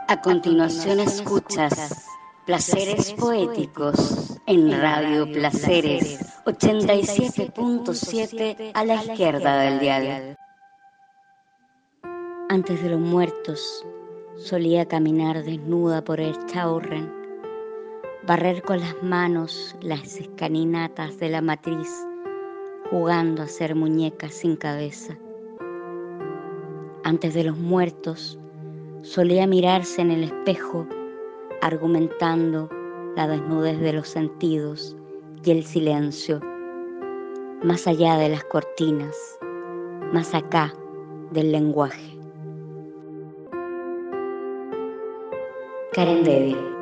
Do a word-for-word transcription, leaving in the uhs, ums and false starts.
A continuación escuchas Placeres Poéticos en Radio Placeres ochenta y siete punto siete a la izquierda del dial. Antes de los muertos solía caminar desnuda por el Chaurren, barrer con las manos las escalinatas de la matriz, jugando a ser muñecas sin cabeza. Antes de los muertos solía mirarse en el espejo, argumentando la desnudez de los sentidos y el silencio, más allá de las cortinas, más acá del lenguaje. Karen Devi.